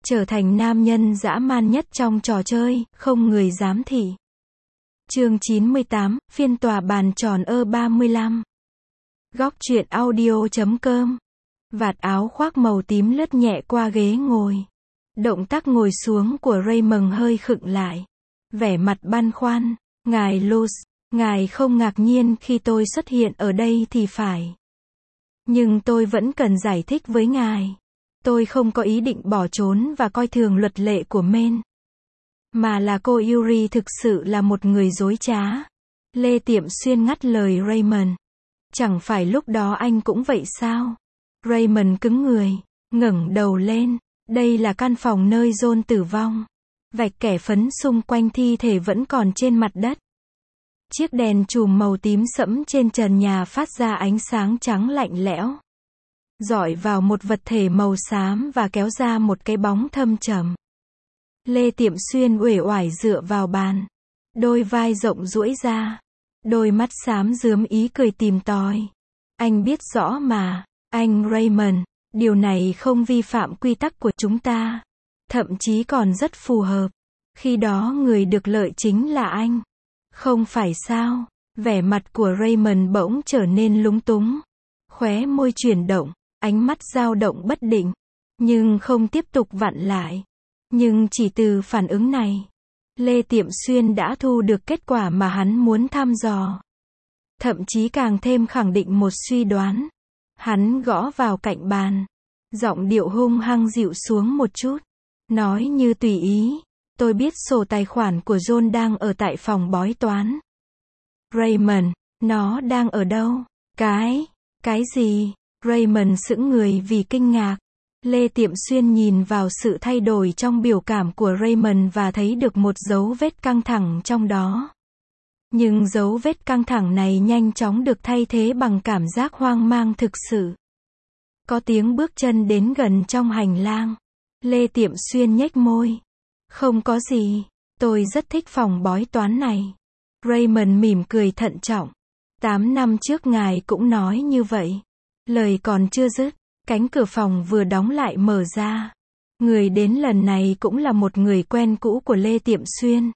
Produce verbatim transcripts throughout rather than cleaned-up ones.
trở thành nam nhân dã man nhất trong trò chơi, không người dám thị. Chương chín mươi tám, phiên tòa bàn tròn ơ ba mươi lăm. Góc truyện audio chấm com. Vạt áo khoác màu tím lướt nhẹ qua ghế ngồi. Động tác ngồi xuống của Raymond hơi khựng lại. Vẻ mặt băn khoăn. Ngài Luz, ngài không ngạc nhiên khi tôi xuất hiện ở đây thì phải. Nhưng tôi vẫn cần giải thích với ngài. Tôi không có ý định bỏ trốn và coi thường luật lệ của Maine. Mà là cô Yuri thực sự là một người dối trá. Lê Tiệm Xuyên ngắt lời Raymond. Chẳng phải lúc đó anh cũng vậy sao? Raymond cứng người, ngẩng đầu lên. Đây là căn phòng nơi John tử vong. Vạch kẻ phấn xung quanh thi thể vẫn còn trên mặt đất. Chiếc đèn chùm màu tím sẫm trên trần nhà phát ra ánh sáng trắng lạnh lẽo. Rọi vào một vật thể màu xám và kéo ra một cái bóng thâm trầm. Lê Tiệm Xuyên uể oải dựa vào bàn. Đôi vai rộng duỗi ra. Đôi mắt xám rướm ý cười tìm tòi. Anh biết rõ mà, anh Raymond, điều này không vi phạm quy tắc của chúng ta. Thậm chí còn rất phù hợp. Khi đó người được lợi chính là anh. Không phải sao? Vẻ mặt của Raymond bỗng trở nên lúng túng. Khóe môi chuyển động, ánh mắt dao động bất định. Nhưng không tiếp tục vặn lại. Nhưng chỉ từ phản ứng này, Lê Tiệm Xuyên đã thu được kết quả mà hắn muốn thăm dò. Thậm chí càng thêm khẳng định một suy đoán. Hắn gõ vào cạnh bàn. Giọng điệu hung hăng dịu xuống một chút. Nói như tùy ý. Tôi biết sổ tài khoản của John đang ở tại phòng bói toán. Raymond, nó đang ở đâu? Cái, cái gì? Raymond sững người vì kinh ngạc. Lê Tiệm Xuyên nhìn vào sự thay đổi trong biểu cảm của Raymond và thấy được một dấu vết căng thẳng trong đó. Nhưng dấu vết căng thẳng này nhanh chóng được thay thế bằng cảm giác hoang mang thực sự. Có tiếng bước chân đến gần trong hành lang. Lê Tiệm Xuyên nhếch môi. Không có gì, tôi rất thích phòng bói toán này. Raymond mỉm cười thận trọng. Tám năm trước ngài cũng nói như vậy. Lời còn chưa dứt, cánh cửa phòng vừa đóng lại mở ra. Người đến lần này cũng là một người quen cũ của Lê Tiệm Xuyên.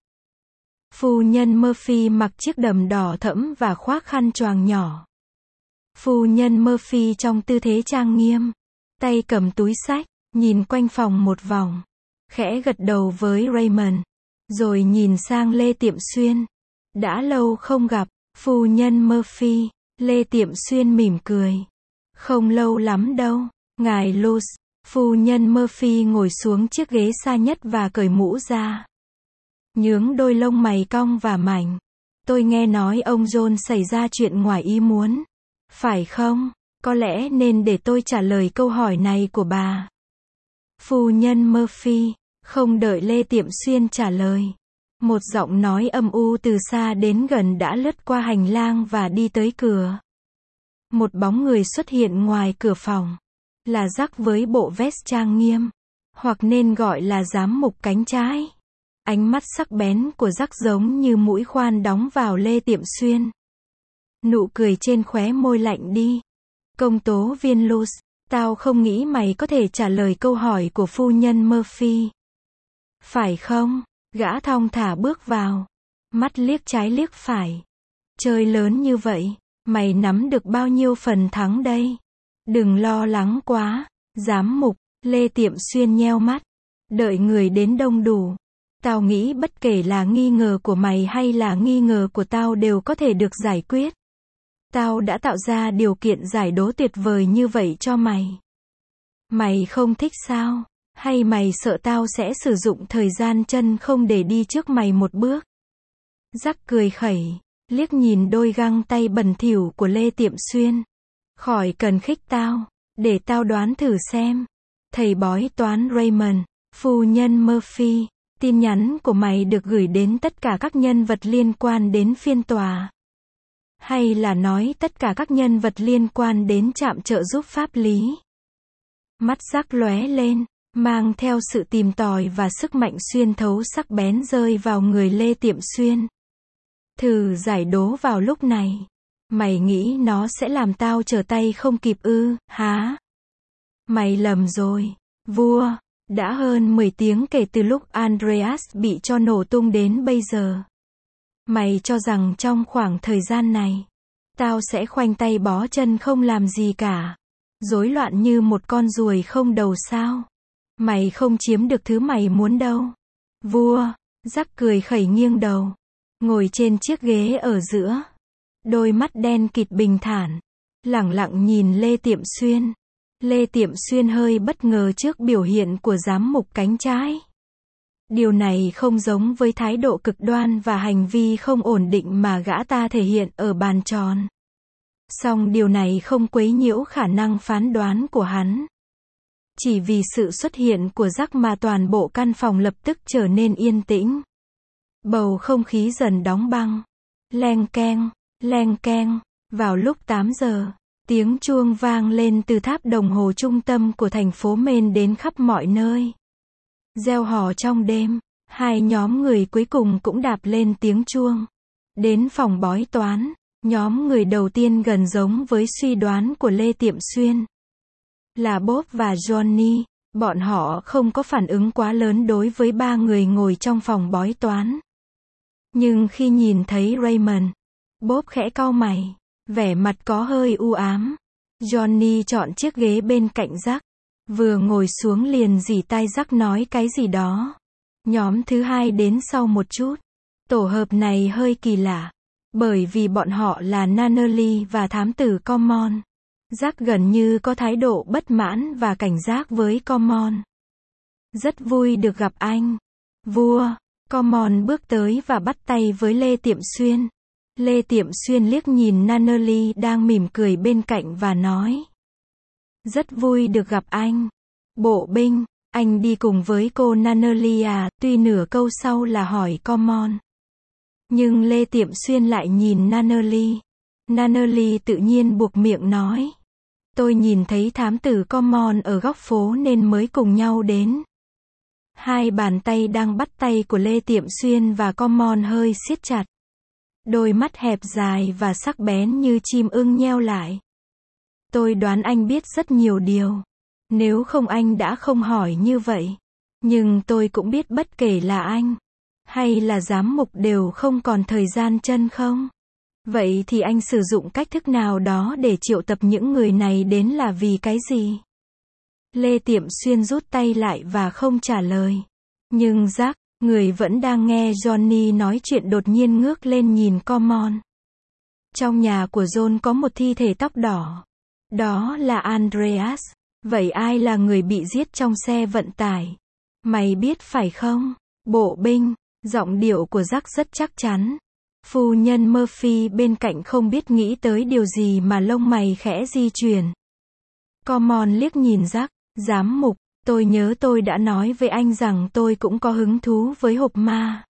Phu nhân Murphy mặc chiếc đầm đỏ thẫm và khoác khăn choàng nhỏ. Phu nhân Murphy trong tư thế trang nghiêm, tay cầm túi xách, nhìn quanh phòng một vòng, khẽ gật đầu với Raymond, rồi nhìn sang Lê Tiệm Xuyên. Đã lâu không gặp, phu nhân Murphy. Lê Tiệm Xuyên mỉm cười. Không lâu lắm đâu, ngài Luz. Phu nhân Murphy ngồi xuống chiếc ghế xa nhất và cởi mũ ra. Nhướng đôi lông mày cong và mảnh. Tôi nghe nói ông John xảy ra chuyện ngoài ý muốn. Phải không? Có lẽ nên để tôi trả lời câu hỏi này của bà. Phu nhân Murphy, không đợi Lê Tiệm Xuyên trả lời. Một giọng nói âm u từ xa đến gần đã lướt qua hành lang và đi tới cửa. Một bóng người xuất hiện ngoài cửa phòng. Là Jack với bộ vest trang nghiêm. Hoặc nên gọi là giám mục cánh trái. Ánh mắt sắc bén của Jack giống như mũi khoan đóng vào Lê Tiệm Xuyên. Nụ cười trên khóe môi lạnh đi. Công tố viên Luz, tao không nghĩ mày có thể trả lời câu hỏi của phu nhân Murphy. Phải không? Gã thong thả bước vào. Mắt liếc trái liếc phải. Chơi lớn như vậy, mày nắm được bao nhiêu phần thắng đây? Đừng lo lắng quá, giám mục. Lê Tiệm Xuyên nheo mắt. Đợi người đến đông đủ. Tao nghĩ bất kể là nghi ngờ của mày hay là nghi ngờ của tao đều có thể được giải quyết. Tao đã tạo ra điều kiện giải đố tuyệt vời như vậy cho mày. Mày không thích sao? Hay mày sợ tao sẽ sử dụng thời gian chân không để đi trước mày một bước? Jack cười khẩy, liếc nhìn đôi găng tay bẩn thỉu của Lê Tiệm Xuyên. Khỏi cần khích tao, để tao đoán thử xem. Thầy bói toán Raymond, phu nhân Murphy, tin nhắn của mày được gửi đến tất cả các nhân vật liên quan đến phiên tòa. Hay là nói tất cả các nhân vật liên quan đến trạm trợ giúp pháp lý? Mắt Jack lóe lên, mang theo sự tìm tòi và sức mạnh xuyên thấu sắc bén rơi vào người Lê Tiệm Xuyên. Thử giải đố vào lúc này. Mày nghĩ nó sẽ làm tao trở tay không kịp ư, hả? Mày lầm rồi, vua. Đã hơn mười tiếng kể từ lúc Andreas bị cho nổ tung đến bây giờ. Mày cho rằng trong khoảng thời gian này, tao sẽ khoanh tay bó chân không làm gì cả, rối loạn như một con ruồi không đầu sao? Mày không chiếm được thứ mày muốn đâu. Vua, Jack cười khẩy nghiêng đầu, ngồi trên chiếc ghế ở giữa. Đôi mắt đen kịt bình thản, lẳng lặng nhìn Lê Tiệm Xuyên. Lê Tiệm Xuyên hơi bất ngờ trước biểu hiện của giám mục cánh trái. Điều này không giống với thái độ cực đoan và hành vi không ổn định mà gã ta thể hiện ở bàn tròn. Song điều này không quấy nhiễu khả năng phán đoán của hắn. Chỉ vì sự xuất hiện của Jack mà toàn bộ căn phòng lập tức trở nên yên tĩnh. Bầu không khí dần đóng băng. Leng keng, leng keng. Vào lúc tám giờ, tiếng chuông vang lên từ tháp đồng hồ trung tâm của thành phố Maine đến khắp mọi nơi. Reo hò trong đêm, hai nhóm người cuối cùng cũng đạp lên tiếng chuông. Đến phòng bói toán, nhóm người đầu tiên gần giống với suy đoán của Lê Tiệm Xuyên. Là Bob và Johnny, bọn họ không có phản ứng quá lớn đối với ba người ngồi trong phòng bói toán. Nhưng khi nhìn thấy Raymond, Bob khẽ cau mày, vẻ mặt có hơi u ám. Johnny chọn chiếc ghế bên cạnh Jack, vừa ngồi xuống liền rỉ tai Jack nói cái gì đó. Nhóm thứ hai đến sau một chút. Tổ hợp này hơi kỳ lạ, bởi vì bọn họ là Nunnally và thám tử Common. Jack gần như có thái độ bất mãn và cảnh giác với Common. Rất vui được gặp anh, vua. Common bước tới và bắt tay với Lê Tiệm Xuyên. Lê Tiệm Xuyên liếc nhìn Nunnally đang mỉm cười bên cạnh và nói. Rất vui được gặp anh. Bộ binh, anh đi cùng với cô Nunnally à? Tuy nửa câu sau là hỏi Common. Nhưng Lê Tiệm Xuyên lại nhìn Nunnally. Nunnally tự nhiên buộc miệng nói. Tôi nhìn thấy thám tử Common ở góc phố nên mới cùng nhau đến. Hai bàn tay đang bắt tay của Lê Tiệm Xuyên và Common hơi siết chặt. Đôi mắt hẹp dài và sắc bén như chim ưng nheo lại. Tôi đoán anh biết rất nhiều điều. Nếu không anh đã không hỏi như vậy. Nhưng tôi cũng biết bất kể là anh hay là giám mục đều không còn thời gian chân không? Vậy thì anh sử dụng cách thức nào đó để triệu tập những người này đến là vì cái gì? Lê Tiệm Xuyên rút tay lại và không trả lời. Nhưng Jack, người vẫn đang nghe Johnny nói chuyện đột nhiên ngước lên nhìn Common. Trong nhà của John có một thi thể tóc đỏ. Đó là Andreas. Vậy ai là người bị giết trong xe vận tải? Mày biết phải không? Bộ binh. Giọng điệu của Jack rất chắc chắn. Phu nhân Murphy bên cạnh không biết nghĩ tới điều gì mà lông mày khẽ di chuyển. Common liếc nhìn Jack. Giám mục, tôi nhớ tôi đã nói với anh rằng tôi cũng có hứng thú với hộp ma.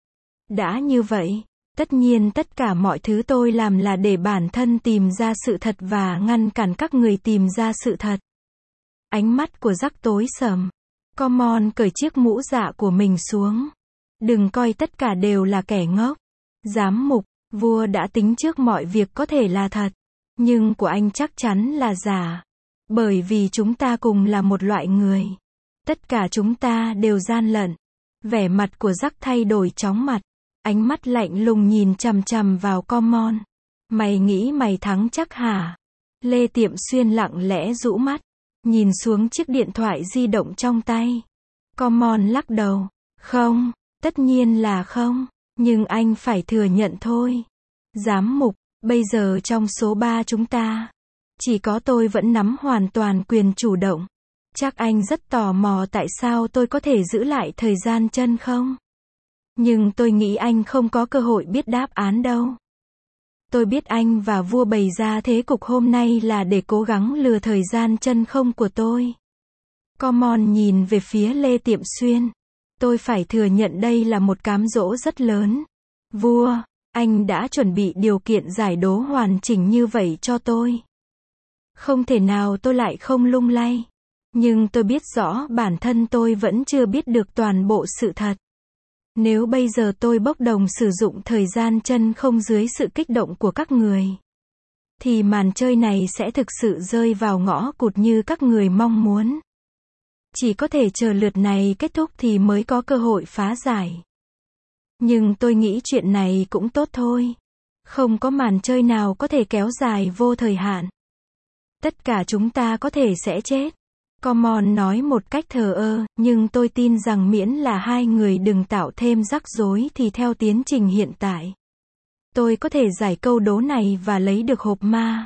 Đã như vậy, tất nhiên tất cả mọi thứ tôi làm là để bản thân tìm ra sự thật và ngăn cản các người tìm ra sự thật. Ánh mắt của Jack tối sầm. Common cởi chiếc mũ dạ của mình xuống. Đừng coi tất cả đều là kẻ ngốc. Giám mục, vua đã tính trước mọi việc có thể là thật. Nhưng của anh chắc chắn là giả. Bởi vì chúng ta cùng là một loại người. Tất cả chúng ta đều gian lận. Vẻ mặt của Jack thay đổi chóng mặt. Ánh mắt lạnh lùng nhìn chằm chằm vào Common. Mày nghĩ mày thắng chắc hả? Lê Tiệm Xuyên lặng lẽ rũ mắt. Nhìn xuống chiếc điện thoại di động trong tay. Common lắc đầu. Không, tất nhiên là không. Nhưng anh phải thừa nhận thôi. Giám mục, bây giờ trong số ba chúng ta, chỉ có tôi vẫn nắm hoàn toàn quyền chủ động. Chắc anh rất tò mò tại sao tôi có thể giữ lại thời gian chân không? Nhưng tôi nghĩ anh không có cơ hội biết đáp án đâu. Tôi biết anh và vua bày ra thế cục hôm nay là để cố gắng lừa thời gian chân không của tôi. Common nhìn về phía Lê Tiệm Xuyên. Tôi phải thừa nhận đây là một cám dỗ rất lớn. Vua, anh đã chuẩn bị điều kiện giải đố hoàn chỉnh như vậy cho tôi. Không thể nào tôi lại không lung lay. Nhưng tôi biết rõ bản thân tôi vẫn chưa biết được toàn bộ sự thật. Nếu bây giờ tôi bốc đồng sử dụng thời gian chân không dưới sự kích động của các người, thì màn chơi này sẽ thực sự rơi vào ngõ cụt như các người mong muốn. Chỉ có thể chờ lượt này kết thúc thì mới có cơ hội phá giải. Nhưng tôi nghĩ chuyện này cũng tốt thôi. Không có màn chơi nào có thể kéo dài vô thời hạn. Tất cả chúng ta có thể sẽ chết. Common nói một cách thờ ơ, nhưng tôi tin rằng miễn là hai người đừng tạo thêm rắc rối thì theo tiến trình hiện tại, tôi có thể giải câu đố này và lấy được hộp ma.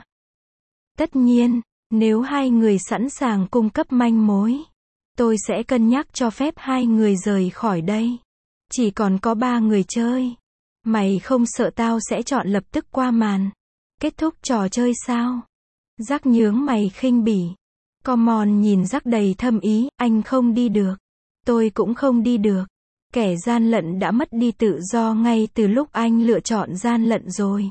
Tất nhiên, nếu hai người sẵn sàng cung cấp manh mối, tôi sẽ cân nhắc cho phép hai người rời khỏi đây. Chỉ còn có ba người chơi. Mày không sợ tao sẽ chọn lập tức qua màn kết thúc trò chơi sao? Jack nhướng mày khinh bỉ. Common nhìn Jack đầy thâm ý, anh không đi được. Tôi cũng không đi được. Kẻ gian lận đã mất đi tự do ngay từ lúc anh lựa chọn gian lận rồi.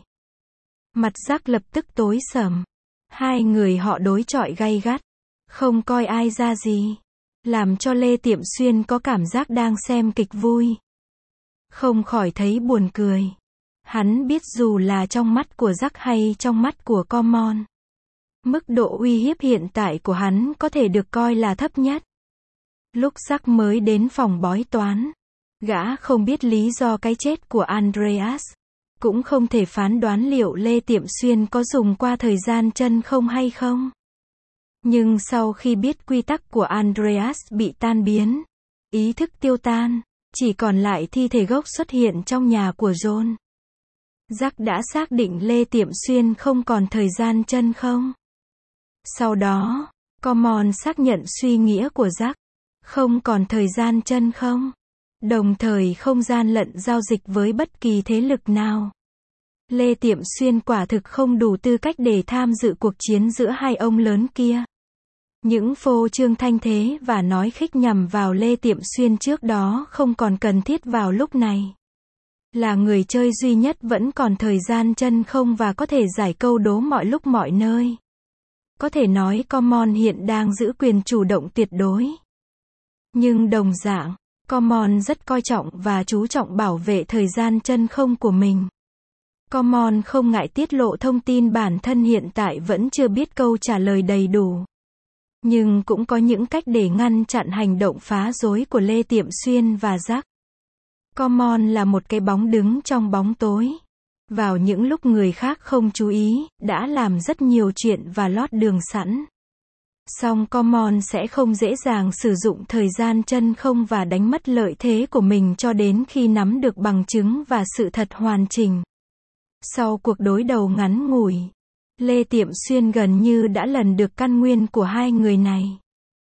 Mặt Jack lập tức tối sầm. Hai người họ đối chọi gay gắt. Không coi ai ra gì. Làm cho Lê Tiệm Xuyên có cảm giác đang xem kịch vui. Không khỏi thấy buồn cười. Hắn biết dù là trong mắt của Jack hay trong mắt của Common, mức độ uy hiếp hiện tại của hắn có thể được coi là thấp nhất. Lúc Jack mới đến phòng bói toán, gã không biết lý do cái chết của Andreas, cũng không thể phán đoán liệu Lê Tiệm Xuyên có dùng qua thời gian chân không hay không. Nhưng sau khi biết quy tắc của Andreas bị tan biến, ý thức tiêu tan, chỉ còn lại thi thể gốc xuất hiện trong nhà của John. Jack đã xác định Lê Tiệm Xuyên không còn thời gian chân không. Sau đó, Common xác nhận suy nghĩa của Jack. Không còn thời gian chân không. Đồng thời không gian lận giao dịch với bất kỳ thế lực nào. Lê Tiệm Xuyên quả thực không đủ tư cách để tham dự cuộc chiến giữa hai ông lớn kia. Những phô trương thanh thế và nói khích nhằm vào Lê Tiệm Xuyên trước đó không còn cần thiết vào lúc này. Là người chơi duy nhất vẫn còn thời gian chân không và có thể giải câu đố mọi lúc mọi nơi. Có thể nói Common hiện đang giữ quyền chủ động tuyệt đối. Nhưng đồng dạng, Common rất coi trọng và chú trọng bảo vệ thời gian chân không của mình. Common không ngại tiết lộ thông tin bản thân hiện tại vẫn chưa biết câu trả lời đầy đủ. Nhưng cũng có những cách để ngăn chặn hành động phá rối của Lê Tiệm Xuyên và Jack. Common là một cái bóng đứng trong bóng tối. Vào những lúc người khác không chú ý, đã làm rất nhiều chuyện và lót đường sẵn. Song Common sẽ không dễ dàng sử dụng thời gian chân không và đánh mất lợi thế của mình cho đến khi nắm được bằng chứng và sự thật hoàn chỉnh. Sau cuộc đối đầu ngắn ngủi, Lê Tiệm Xuyên gần như đã lần được căn nguyên của hai người này.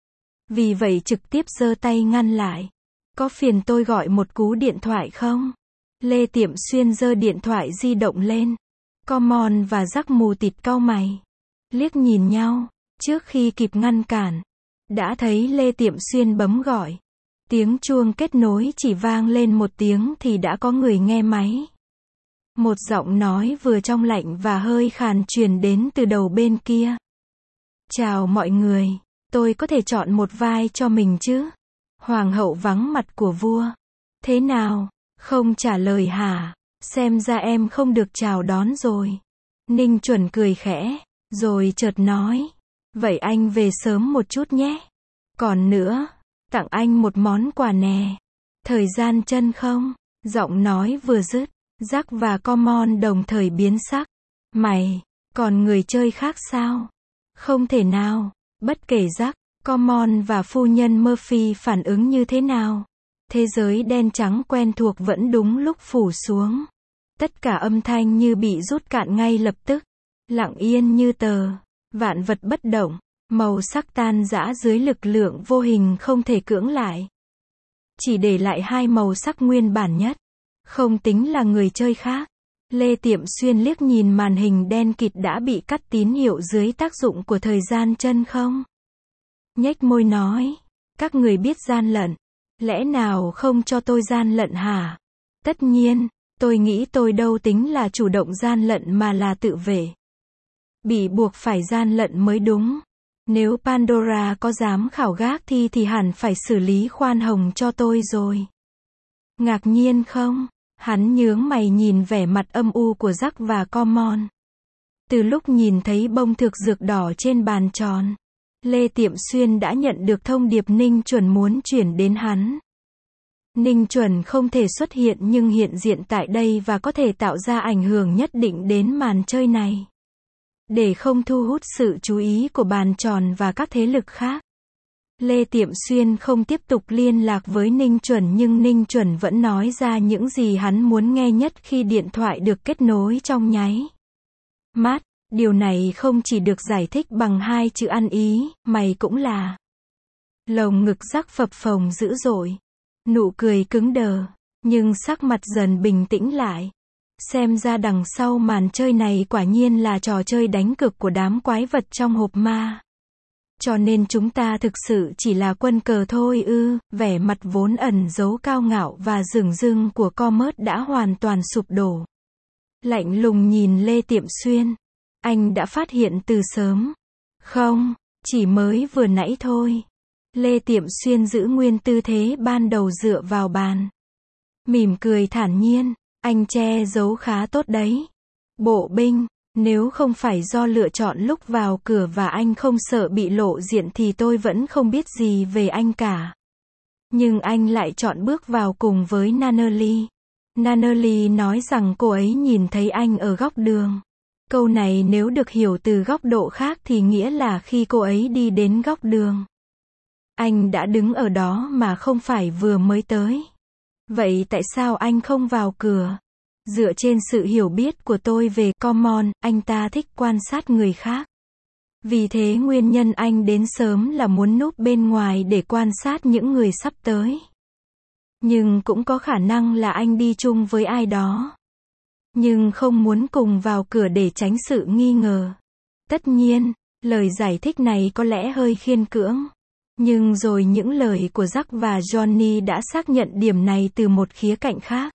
Vì vậy trực tiếp giơ tay ngăn lại. Có phiền tôi gọi một cú điện thoại không? Lê Tiệm Xuyên giơ điện thoại di động lên. Common và Jack mù tịt cau mày. Liếc nhìn nhau, trước khi kịp ngăn cản. Đã thấy Lê Tiệm Xuyên bấm gọi. Tiếng chuông kết nối chỉ vang lên một tiếng thì đã có người nghe máy. Một giọng nói vừa trong lạnh và hơi khàn truyền đến từ đầu bên kia. Chào mọi người, tôi có thể chọn một vai cho mình chứ? Hoàng hậu vắng mặt của vua. Thế nào? Không trả lời hả? Xem ra em không được chào đón rồi. Ninh Chuẩn cười khẽ, rồi chợt nói. Vậy anh về sớm một chút nhé. Còn nữa, tặng anh một món quà nè. Thời gian chân không? Giọng nói vừa dứt, Jack và Common đồng thời biến sắc. Mày, còn người chơi khác sao? Không thể nào. Bất kể Jack, Common và phu nhân Murphy phản ứng như thế nào, thế giới đen trắng quen thuộc vẫn đúng lúc phủ xuống. Tất cả âm thanh như bị rút cạn ngay lập tức. Lặng yên như tờ. Vạn vật bất động. Màu sắc tan rã dưới lực lượng vô hình không thể cưỡng lại. Chỉ để lại hai màu sắc nguyên bản nhất. Không tính là người chơi khác. Lê Tiệm Xuyên liếc nhìn màn hình đen kịt đã bị cắt tín hiệu dưới tác dụng của thời gian chân không. Nhếch môi nói. Các người biết gian lận. Lẽ nào không cho tôi gian lận hả? Tất nhiên, tôi nghĩ tôi đâu tính là chủ động gian lận mà là tự vệ. Bị buộc phải gian lận mới đúng. Nếu Pandora có dám khảo gác thì thì hẳn phải xử lý khoan hồng cho tôi rồi. Ngạc nhiên không? Hắn nhướng mày nhìn vẻ mặt âm u của Jack và Common. Từ lúc nhìn thấy bông thực dược đỏ trên bàn tròn, Lê Tiệm Xuyên đã nhận được thông điệp Ninh Chuẩn muốn chuyển đến hắn. Ninh Chuẩn không thể xuất hiện nhưng hiện diện tại đây và có thể tạo ra ảnh hưởng nhất định đến màn chơi này. Để không thu hút sự chú ý của bàn tròn và các thế lực khác, Lê Tiệm Xuyên không tiếp tục liên lạc với Ninh Chuẩn nhưng Ninh Chuẩn vẫn nói ra những gì hắn muốn nghe nhất khi điện thoại được kết nối trong nháy mắt. Điều này không chỉ được giải thích bằng hai chữ ăn ý, mày cũng là. Lồng ngực Jack phập phồng dữ dội. Nụ cười cứng đờ, nhưng sắc mặt dần bình tĩnh lại. Xem ra đằng sau màn chơi này quả nhiên là trò chơi đánh cược của đám quái vật trong hộp ma. Cho nên chúng ta thực sự chỉ là quân cờ thôi ư, vẻ mặt vốn ẩn giấu cao ngạo và dửng dưng của Comet đã hoàn toàn sụp đổ. Lạnh lùng nhìn Lê Tiệm Xuyên. Anh đã phát hiện từ sớm. Không, chỉ mới vừa nãy thôi. Lê Tiệm Xuyên giữ nguyên tư thế ban đầu dựa vào bàn. Mỉm cười thản nhiên, anh che giấu khá tốt đấy. Bộ binh, nếu không phải do lựa chọn lúc vào cửa và anh không sợ bị lộ diện thì tôi vẫn không biết gì về anh cả. Nhưng anh lại chọn bước vào cùng với Nunnally. Nunnally nói rằng cô ấy nhìn thấy anh ở góc đường. Câu này nếu được hiểu từ góc độ khác thì nghĩa là khi cô ấy đi đến góc đường, anh đã đứng ở đó mà không phải vừa mới tới. Vậy tại sao anh không vào cửa? Dựa trên sự hiểu biết của tôi về Common, anh ta thích quan sát người khác. Vì thế nguyên nhân anh đến sớm là muốn núp bên ngoài để quan sát những người sắp tới. Nhưng cũng có khả năng là anh đi chung với ai đó. Nhưng không muốn cùng vào cửa để tránh sự nghi ngờ. Tất nhiên, lời giải thích này có lẽ hơi khiên cưỡng. Nhưng rồi những lời của Jack và Johnny đã xác nhận điểm này từ một khía cạnh khác.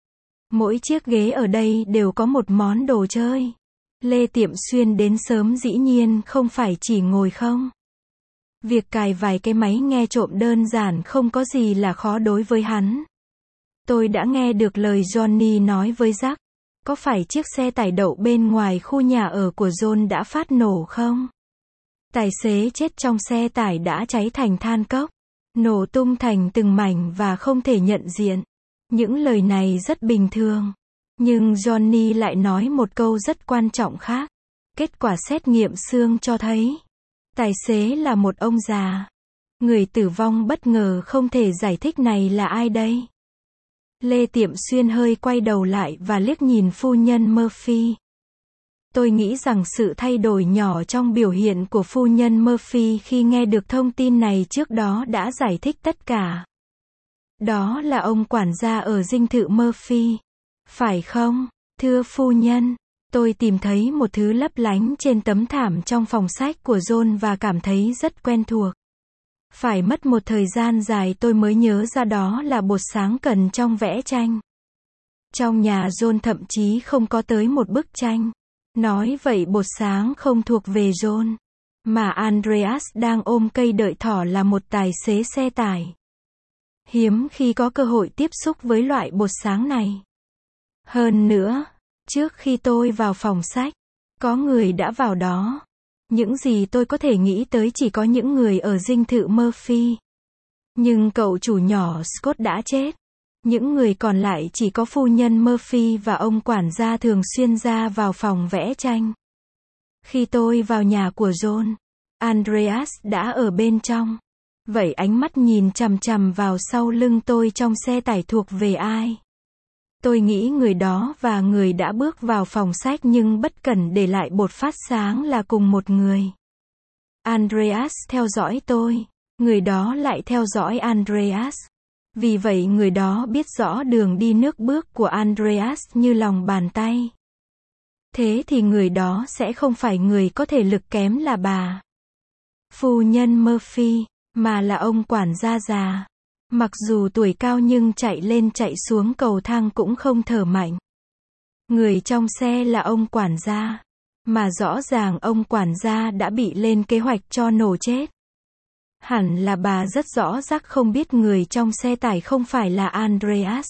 Mỗi chiếc ghế ở đây đều có một món đồ chơi. Lê Tiệm Xuyên đến sớm dĩ nhiên không phải chỉ ngồi không. Việc cài vài cái máy nghe trộm đơn giản không có gì là khó đối với hắn. Tôi đã nghe được lời Johnny nói với Jack. Có phải chiếc xe tải đậu bên ngoài khu nhà ở của John đã phát nổ không? Tài xế chết trong xe tải đã cháy thành than cốc, nổ tung thành từng mảnh và không thể nhận diện. Những lời này rất bình thường. Nhưng Johnny lại nói một câu rất quan trọng khác. Kết quả xét nghiệm xương cho thấy tài xế là một ông già. Người tử vong bất ngờ không thể giải thích này là ai đây? Lê Tiệm Xuyên hơi quay đầu lại và liếc nhìn phu nhân Murphy. Tôi nghĩ rằng sự thay đổi nhỏ trong biểu hiện của phu nhân Murphy khi nghe được thông tin này trước đó đã giải thích tất cả. Đó là ông quản gia ở dinh thự Murphy. Phải không, thưa phu nhân? Tôi tìm thấy một thứ lấp lánh trên tấm thảm trong phòng sách của John và cảm thấy rất quen thuộc. Phải mất một thời gian dài tôi mới nhớ ra đó là bột sáng cần trong vẽ tranh. Trong nhà John thậm chí không có tới một bức tranh. Nói vậy bột sáng không thuộc về John. Mà Andreas đang ôm cây đợi thỏ là một tài xế xe tải. Hiếm khi có cơ hội tiếp xúc với loại bột sáng này. Hơn nữa, trước khi tôi vào phòng sách, có người đã vào đó. Những gì tôi có thể nghĩ tới chỉ có những người ở dinh thự Murphy. Nhưng cậu chủ nhỏ Scott đã chết. Những người còn lại chỉ có phu nhân Murphy và ông quản gia thường xuyên ra vào phòng vẽ tranh. Khi tôi vào nhà của John, Andreas đã ở bên trong. Vậy ánh mắt nhìn chằm chằm vào sau lưng tôi trong xe tải thuộc về ai? Tôi nghĩ người đó và người đã bước vào phòng sách nhưng bất cẩn để lại bột phát sáng là cùng một người. Andreas theo dõi tôi. Người đó lại theo dõi Andreas. Vì vậy người đó biết rõ đường đi nước bước của Andreas như lòng bàn tay. Thế thì người đó sẽ không phải người có thể lực kém là bà phu nhân Murphy, mà là ông quản gia già. Mặc dù tuổi cao nhưng chạy lên chạy xuống cầu thang cũng không thở mạnh. Người trong xe là ông quản gia. Mà rõ ràng ông quản gia đã bị lên kế hoạch cho nổ chết. Hẳn là bà rất rõ ràng không biết người trong xe tải không phải là Andreas.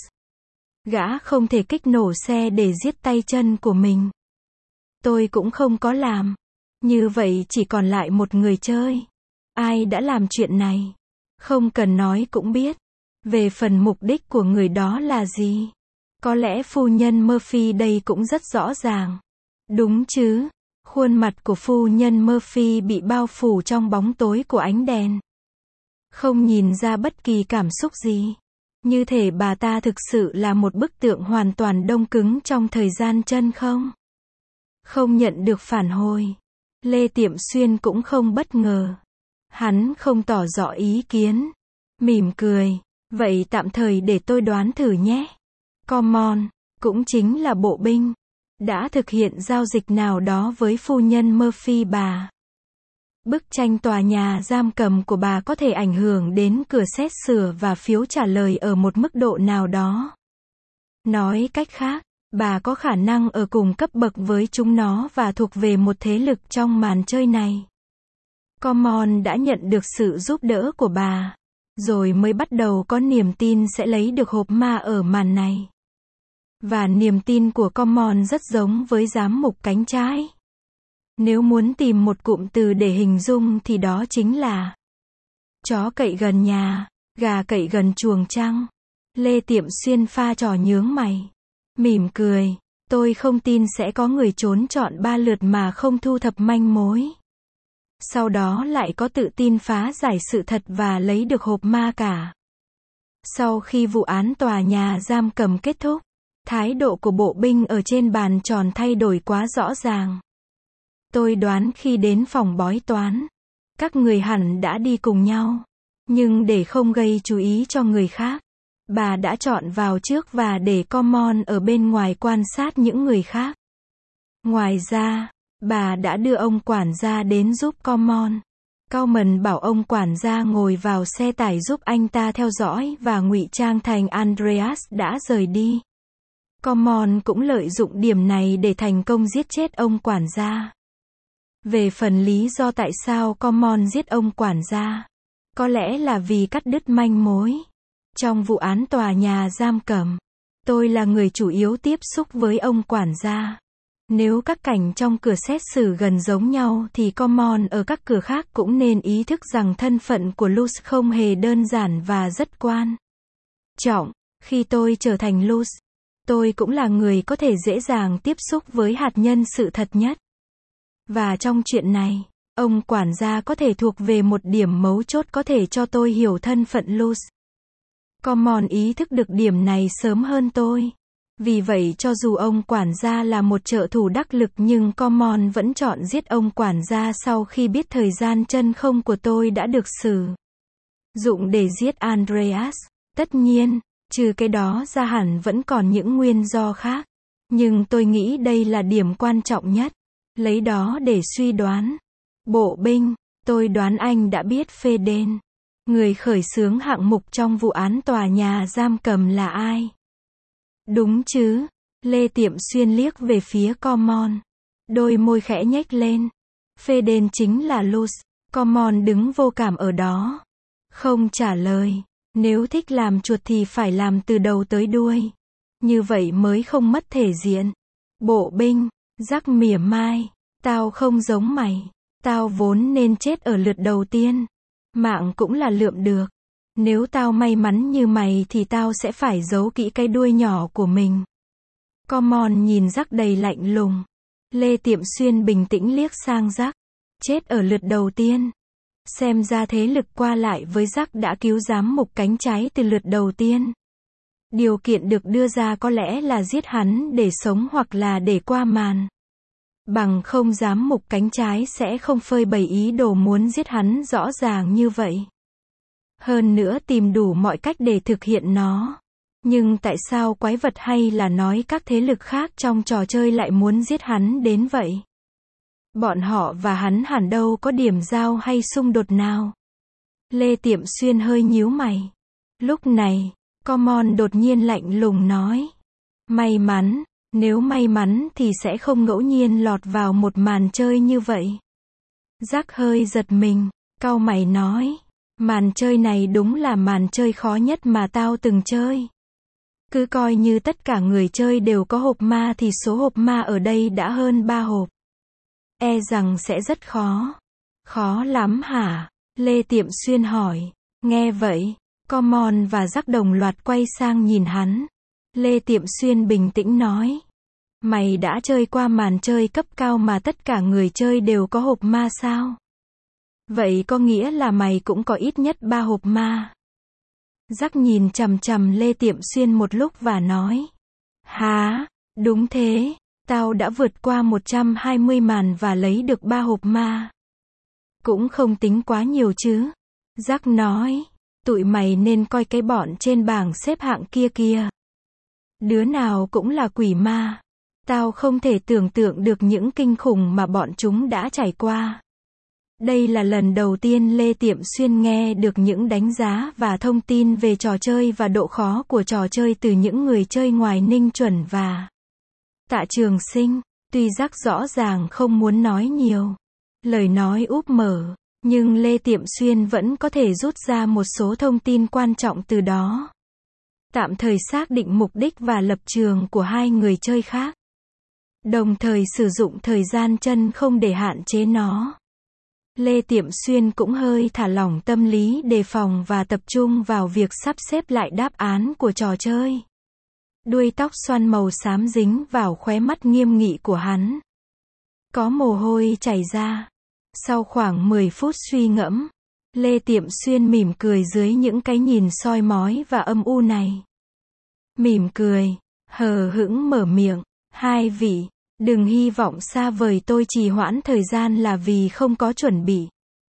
Gã không thể kích nổ xe để giết tay chân của mình. Tôi cũng không có làm. Như vậy chỉ còn lại một người chơi. Ai đã làm chuyện này? Không cần nói cũng biết. Về phần mục đích của người đó là gì? Có lẽ phu nhân Murphy đây cũng rất rõ ràng. Đúng chứ? Khuôn mặt của phu nhân Murphy bị bao phủ trong bóng tối của ánh đèn. Không nhìn ra bất kỳ cảm xúc gì. Như thể bà ta thực sự là một bức tượng hoàn toàn đông cứng trong thời gian chân không. Không nhận được phản hồi. Lê Tiệm Xuyên cũng không bất ngờ. Hắn không tỏ rõ ý kiến. Mỉm cười. Vậy tạm thời để tôi đoán thử nhé. Common, cũng chính là bộ binh, đã thực hiện giao dịch nào đó với phu nhân Murphy bà. Bức tranh tòa nhà giam cầm của bà có thể ảnh hưởng đến cửa xét xử và phiếu trả lời ở một mức độ nào đó. Nói cách khác, bà có khả năng ở cùng cấp bậc với chúng nó và thuộc về một thế lực trong màn chơi này. Common đã nhận được sự giúp đỡ của bà, rồi mới bắt đầu có niềm tin sẽ lấy được hộp ma ở màn này. Và niềm tin của Common rất giống với giám mục cánh trái. Nếu muốn tìm một cụm từ để hình dung thì đó chính là chó cậy gần nhà, gà cậy gần chuồng trăng. Lê Tiệm Xuyên pha trò nhướng mày. Mỉm cười. Tôi không tin sẽ có người trốn trọn ba lượt mà không thu thập manh mối. Sau đó lại có tự tin phá giải sự thật và lấy được hộp ma cả. Sau khi vụ án tòa nhà giam cầm kết thúc, thái độ của bộ binh ở trên bàn tròn thay đổi quá rõ ràng. Tôi đoán khi đến phòng bói toán, các người hẳn đã đi cùng nhau. Nhưng để không gây chú ý cho người khác, bà đã chọn vào trước và để Common ở bên ngoài quan sát những người khác. Ngoài ra, bà đã đưa ông quản gia đến giúp Common. Common bảo ông quản gia ngồi vào xe tải giúp anh ta theo dõi và ngụy trang thành Andreas đã rời đi. Common cũng lợi dụng điểm này để thành công giết chết ông quản gia. Về phần lý do tại sao Common giết ông quản gia, có lẽ là vì cắt đứt manh mối. Trong vụ án tòa nhà giam cầm, tôi là người chủ yếu tiếp xúc với ông quản gia. Nếu các cảnh trong cửa xét xử gần giống nhau thì Common ở các cửa khác cũng nên ý thức rằng thân phận của Luz không hề đơn giản và rất quan trọng. Khi tôi trở thành Luz, tôi cũng là người có thể dễ dàng tiếp xúc với hạt nhân sự thật nhất. Và trong chuyện này, ông quản gia có thể thuộc về một điểm mấu chốt có thể cho tôi hiểu thân phận Luz. Common ý thức được điểm này sớm hơn tôi. Vì vậy cho dù ông quản gia là một trợ thủ đắc lực nhưng Common vẫn chọn giết ông quản gia sau khi biết thời gian chân không của tôi đã được sử dụng để giết Andreas. Tất nhiên, trừ cái đó ra hẳn vẫn còn những nguyên do khác. Nhưng tôi nghĩ đây là điểm quan trọng nhất. Lấy đó để suy đoán. Bộ binh, tôi đoán anh đã biết Feden, người khởi xướng hạng mục trong vụ án tòa nhà giam cầm là ai. Đúng chứ? Lê Tiệm Xuyên liếc về phía Common. Đôi môi khẽ nhếch lên. Feden chính là Luz. Common đứng vô cảm ở đó. Không trả lời. Nếu thích làm chuột thì phải làm từ đầu tới đuôi. Như vậy mới không mất thể diện. Bộ binh, Jack mỉa mai. Tao không giống mày. Tao vốn nên chết ở lượt đầu tiên. Mạng cũng là lượm được. Nếu tao may mắn như mày thì tao sẽ phải giấu kỹ cái đuôi nhỏ của mình. Common nhìn Jack đầy lạnh lùng. Lê Tiệm Xuyên bình tĩnh liếc sang Jack. Chết ở lượt đầu tiên. Xem ra thế lực qua lại với Jack đã cứu giám mục cánh trái từ lượt đầu tiên. Điều kiện được đưa ra có lẽ là giết hắn để sống hoặc là để qua màn. Bằng không giám mục cánh trái sẽ không phơi bày ý đồ muốn giết hắn rõ ràng như vậy. Hơn nữa tìm đủ mọi cách để thực hiện nó. Nhưng tại sao quái vật hay là nói các thế lực khác trong trò chơi lại muốn giết hắn đến vậy? Bọn họ và hắn hẳn đâu có điểm giao hay xung đột nào? Lê Tiệm Xuyên hơi nhíu mày. Lúc này, Common đột nhiên lạnh lùng nói. May mắn, nếu may mắn thì sẽ không ngẫu nhiên lọt vào một màn chơi như vậy. Jack hơi giật mình, cau mày nói. Màn chơi này đúng là màn chơi khó nhất mà tao từng chơi. Cứ coi như tất cả người chơi đều có hộp ma thì số hộp ma ở đây đã hơn ba hộp. E rằng sẽ rất khó. Khó lắm hả? Lê Tiệm Xuyên hỏi. Nghe vậy, Common và Jack đồng loạt quay sang nhìn hắn. Lê Tiệm Xuyên bình tĩnh nói. Mày đã chơi qua màn chơi cấp cao mà tất cả người chơi đều có hộp ma sao? Vậy có nghĩa là mày cũng có ít nhất ba hộp ma. Jack nhìn chằm chằm Lê Tiệm Xuyên một lúc và nói. Hả? Đúng thế, tao đã vượt qua một trăm hai mươi màn và lấy được ba hộp ma. Cũng không tính quá nhiều chứ. Jack nói. Tụi mày nên coi cái bọn trên bảng xếp hạng kia kìa. Đứa nào cũng là quỷ ma. Tao không thể tưởng tượng được những kinh khủng mà bọn chúng đã trải qua. Đây là lần đầu tiên Lê Tiệm Xuyên nghe được những đánh giá và thông tin về trò chơi và độ khó của trò chơi từ những người chơi ngoài Ninh Chuẩn và Tạ Trường Sinh. Tuy Jack rõ ràng không muốn nói nhiều, lời nói úp mở, nhưng Lê Tiệm Xuyên vẫn có thể rút ra một số thông tin quan trọng từ đó. Tạm thời xác định mục đích và lập trường của hai người chơi khác. Đồng thời sử dụng thời gian chân không để hạn chế nó. Lê Tiệm Xuyên cũng hơi thả lỏng tâm lý đề phòng và tập trung vào việc sắp xếp lại đáp án của trò chơi. Đuôi tóc xoăn màu xám dính vào khóe mắt nghiêm nghị của hắn. Có mồ hôi chảy ra. Sau khoảng mười phút suy ngẫm, Lê Tiệm Xuyên mỉm cười dưới những cái nhìn soi mói và âm u này. Mỉm cười, hờ hững mở miệng. Hai vị, đừng hy vọng xa vời tôi trì hoãn thời gian là vì không có chuẩn bị.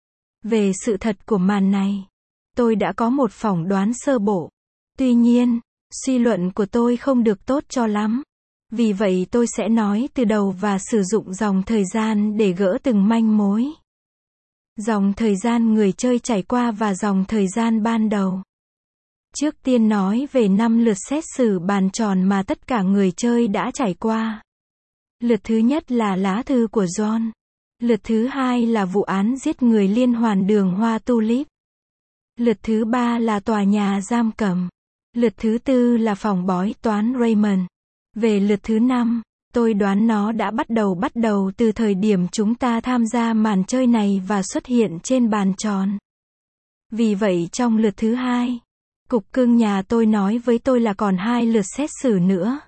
Về sự thật của màn này, tôi đã có một phỏng đoán sơ bộ. Tuy nhiên, suy luận của tôi không được tốt cho lắm. Vì vậy tôi sẽ nói từ đầu và sử dụng dòng thời gian để gỡ từng manh mối. Dòng thời gian người chơi trải qua và dòng thời gian ban đầu. Trước tiên nói về năm lượt xét xử bàn tròn mà tất cả người chơi đã trải qua. Lượt thứ nhất là lá thư của John. Lượt thứ hai là vụ án giết người liên hoàn đường Hoa Tulip. Lượt thứ ba là tòa nhà giam cầm. Lượt thứ tư là phòng bói toán Raymond. Về lượt thứ năm, tôi đoán nó đã bắt đầu bắt đầu từ thời điểm chúng ta tham gia màn chơi này và xuất hiện trên bàn tròn. Vì vậy trong lượt thứ hai, cục cưng nhà tôi nói với tôi là còn hai lượt xét xử nữa.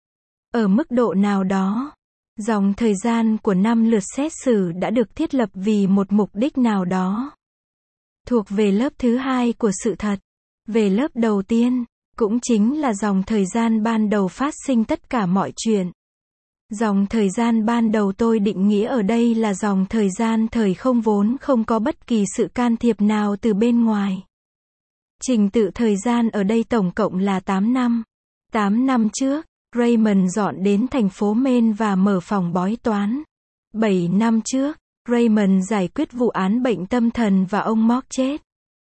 Ở mức độ nào đó, dòng thời gian của năm lượt xét xử đã được thiết lập vì một mục đích nào đó. Thuộc về lớp thứ hai của sự thật. Về lớp đầu tiên, cũng chính là dòng thời gian ban đầu phát sinh tất cả mọi chuyện. Dòng thời gian ban đầu tôi định nghĩa ở đây là dòng thời gian thời không vốn không có bất kỳ sự can thiệp nào từ bên ngoài. Trình tự thời gian ở đây tổng cộng là tám năm. tám năm trước, Raymond dọn đến thành phố Maine và mở phòng bói toán. bảy năm trước, Raymond giải quyết vụ án bệnh tâm thần và ông Mork chết.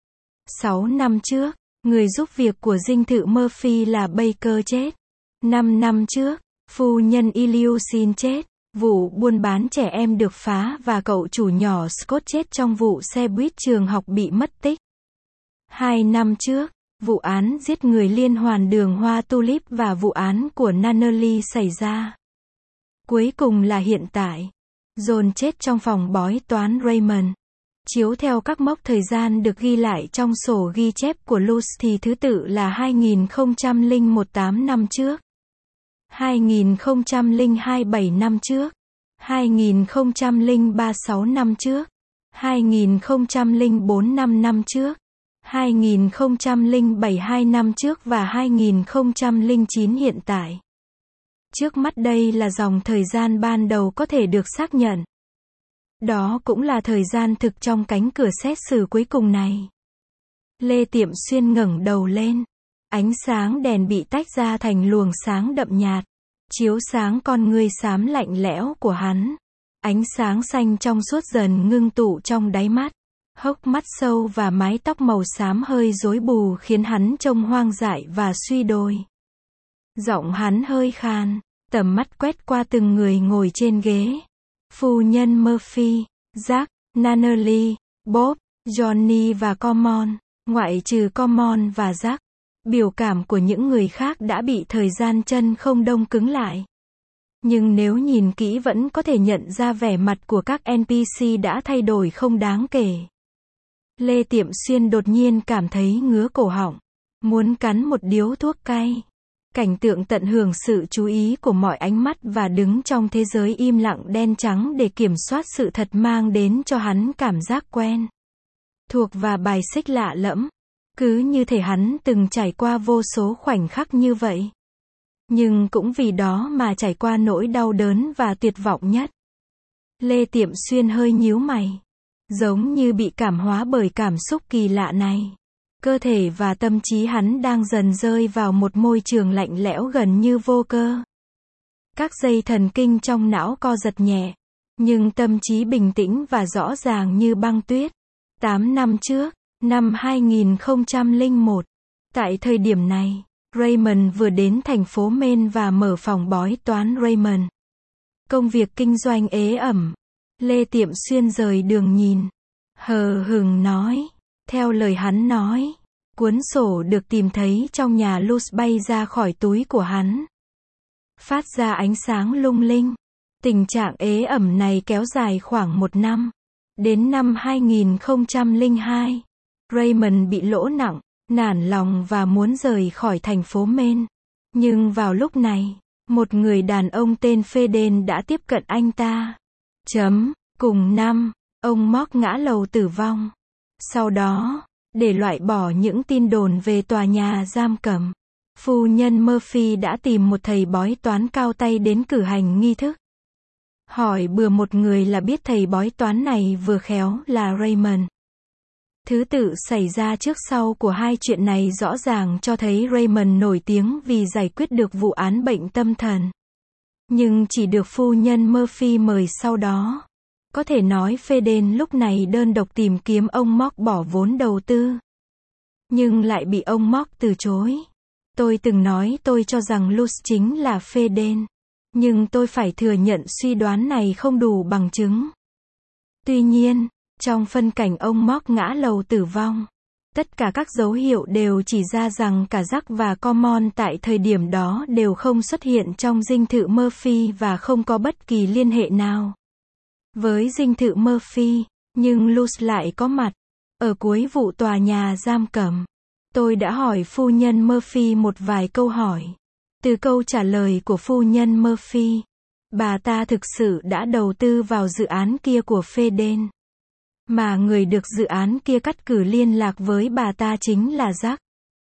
sáu năm trước, người giúp việc của dinh thự Murphy là Baker chết. năm năm trước, phu nhân Ilyushin chết. Vụ buôn bán trẻ em được phá và cậu chủ nhỏ Scott chết trong vụ xe buýt trường học bị mất tích. hai năm trước, vụ án giết người liên hoàn đường Hoa Tulip và vụ án của Nunnally xảy ra. Cuối cùng là hiện tại. John chết trong phòng bói toán Raymond. Chiếu theo các mốc thời gian được ghi lại trong sổ ghi chép của Luz thì thứ tự là hai nghìn không trăm lẻ một tám năm trước, hai nghìn không trăm lẻ hai bảy năm trước, hai nghìn không trăm lẻ ba sáu năm trước, hai nghìn không trăm lẻ bốn năm năm trước, hai nghìn không trăm lẻ bảy hai năm trước và hai nghìn không trăm lẻ chín hiện tại. Trước mắt đây là dòng thời gian ban đầu có thể được xác nhận. Đó cũng là thời gian thực trong cánh cửa xét xử cuối cùng này. Lê Tiệm Xuyên ngẩng đầu lên. Ánh sáng đèn bị tách ra thành luồng sáng đậm nhạt, chiếu sáng con ngươi xám lạnh lẽo của hắn. Ánh sáng xanh trong suốt dần ngưng tụ trong đáy mắt. Hốc mắt sâu và mái tóc màu xám hơi rối bù khiến hắn trông hoang dại và suy đồi. Giọng hắn hơi khan, tầm mắt quét qua từng người ngồi trên ghế. Phu nhân Murphy, Jack, Nunnally, Bob, Johnny và Common. Ngoại trừ Common và Jack, biểu cảm của những người khác đã bị thời gian chân không đông cứng lại. Nhưng nếu nhìn kỹ vẫn có thể nhận ra vẻ mặt của các en pê xê đã thay đổi không đáng kể. Lê Tiệm Xuyên đột nhiên cảm thấy ngứa cổ họng, muốn cắn một điếu thuốc cay. Cảnh tượng tận hưởng sự chú ý của mọi ánh mắt và đứng trong thế giới im lặng đen trắng để kiểm soát sự thật mang đến cho hắn cảm giác quen thuộc và bài xích lạ lẫm. Cứ như thể hắn từng trải qua vô số khoảnh khắc như vậy. Nhưng cũng vì đó mà trải qua nỗi đau đớn và tuyệt vọng nhất. Lê Tiệm Xuyên hơi nhíu mày. Giống như bị cảm hóa bởi cảm xúc kỳ lạ này. Cơ thể và tâm trí hắn đang dần rơi vào một môi trường lạnh lẽo gần như vô cơ. Các dây thần kinh trong não co giật nhẹ. Nhưng tâm trí bình tĩnh và rõ ràng như băng tuyết. tám năm trước, năm hai nghìn không trăm lẻ một, tại thời điểm này, Raymond vừa đến thành phố Maine và mở phòng bói toán Raymond. Công việc kinh doanh ế ẩm. Lê Tiệm Xuyên rời đường nhìn. Hờ hững nói. Theo lời hắn nói, cuốn sổ được tìm thấy trong nhà Luz bay ra khỏi túi của hắn. Phát ra ánh sáng lung linh. Tình trạng ế ẩm này kéo dài khoảng một năm. Đến năm hai nghìn không trăm lẻ hai, Raymond bị lỗ nặng, nản lòng và muốn rời khỏi thành phố Maine. Nhưng vào lúc này, một người đàn ông tên Feden đã tiếp cận anh ta. Chấm. Cùng năm, ông Mark ngã lầu tử vong. Sau đó, để loại bỏ những tin đồn về tòa nhà giam cầm, phu nhân Murphy đã tìm một thầy bói toán cao tay đến cử hành nghi thức. Hỏi bừa một người là biết thầy bói toán này vừa khéo là Raymond. Thứ tự xảy ra trước sau của hai chuyện này rõ ràng cho thấy Raymond nổi tiếng vì giải quyết được vụ án bệnh tâm thần. Nhưng chỉ được phu nhân Murphy mời sau đó. Có thể nói Feden lúc này đơn độc tìm kiếm ông Mark bỏ vốn đầu tư. Nhưng lại bị ông Mark từ chối. Tôi từng nói tôi cho rằng Luz chính là Feden. Nhưng tôi phải thừa nhận suy đoán này không đủ bằng chứng. Tuy nhiên, trong phân cảnh ông Mark ngã lầu tử vong, tất cả các dấu hiệu đều chỉ ra rằng cả Jack và Common tại thời điểm đó đều không xuất hiện trong dinh thự Murphy và không có bất kỳ liên hệ nào với dinh thự Murphy, nhưng Luz lại có mặt ở cuối vụ tòa nhà giam cầm. Tôi đã hỏi phu nhân Murphy một vài câu hỏi. Từ câu trả lời của phu nhân Murphy, bà ta thực sự đã đầu tư vào dự án kia của Feden. Mà người được dự án kia cắt cử liên lạc với bà ta chính là Jack.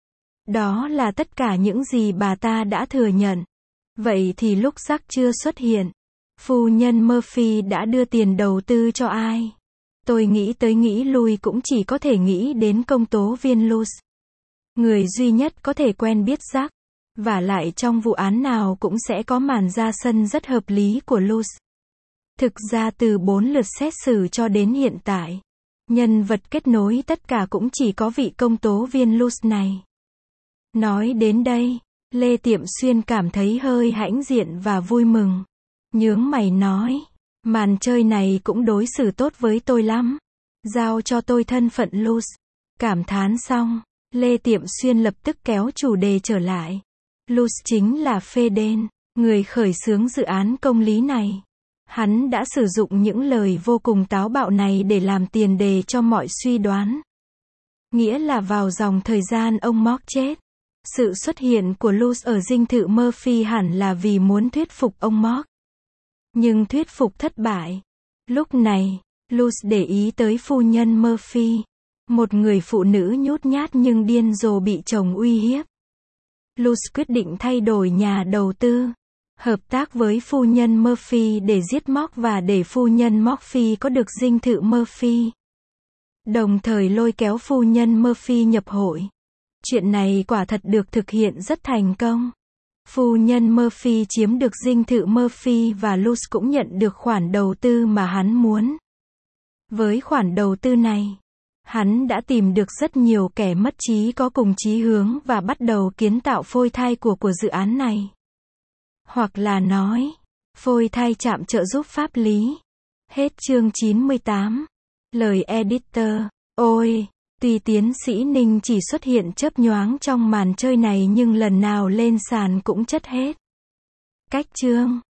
Đó là tất cả những gì bà ta đã thừa nhận. Vậy thì lúc Jack chưa xuất hiện, phu nhân Murphy đã đưa tiền đầu tư cho ai? Tôi nghĩ tới nghĩ lui cũng chỉ có thể nghĩ đến công tố viên Luz. Người duy nhất có thể quen biết Jack. Và lại trong vụ án nào cũng sẽ có màn ra sân rất hợp lý của Luz. Thực ra từ bốn lượt xét xử cho đến hiện tại, nhân vật kết nối tất cả cũng chỉ có vị công tố viên Luz này. Nói đến đây, Lê Tiệm Xuyên cảm thấy hơi hãnh diện và vui mừng. Nhướng mày nói, màn chơi này cũng đối xử tốt với tôi lắm. Giao cho tôi thân phận Luz. Cảm thán xong, Lê Tiệm Xuyên lập tức kéo chủ đề trở lại. Luz chính là Feden, người khởi xướng dự án công lý này. Hắn đã sử dụng những lời vô cùng táo bạo này để làm tiền đề cho mọi suy đoán. Nghĩa là vào dòng thời gian ông Mark chết, sự xuất hiện của Luz ở dinh thự Murphy hẳn là vì muốn thuyết phục ông Mark. Nhưng thuyết phục thất bại. Lúc này, Luz để ý tới phu nhân Murphy, một người phụ nữ nhút nhát nhưng điên rồ bị chồng uy hiếp. Luz quyết định thay đổi nhà đầu tư, hợp tác với phu nhân Murphy để giết Mark và để phu nhân Murphy có được dinh thự Murphy. Đồng thời lôi kéo phu nhân Murphy nhập hội. Chuyện này quả thật được thực hiện rất thành công. Phu nhân Murphy chiếm được dinh thự Murphy và Luz cũng nhận được khoản đầu tư mà hắn muốn. Với khoản đầu tư này, hắn đã tìm được rất nhiều kẻ mất trí có cùng chí hướng và bắt đầu kiến tạo phôi thai của của dự án này. Hoặc là nói, phôi thai chạm trợ giúp pháp lý. Hết chương chín mươi tám. Lời editor. Ôi, tuy tiến sĩ Ninh chỉ xuất hiện chớp nhoáng trong màn chơi này nhưng lần nào lên sàn cũng chất hết. Cách chương.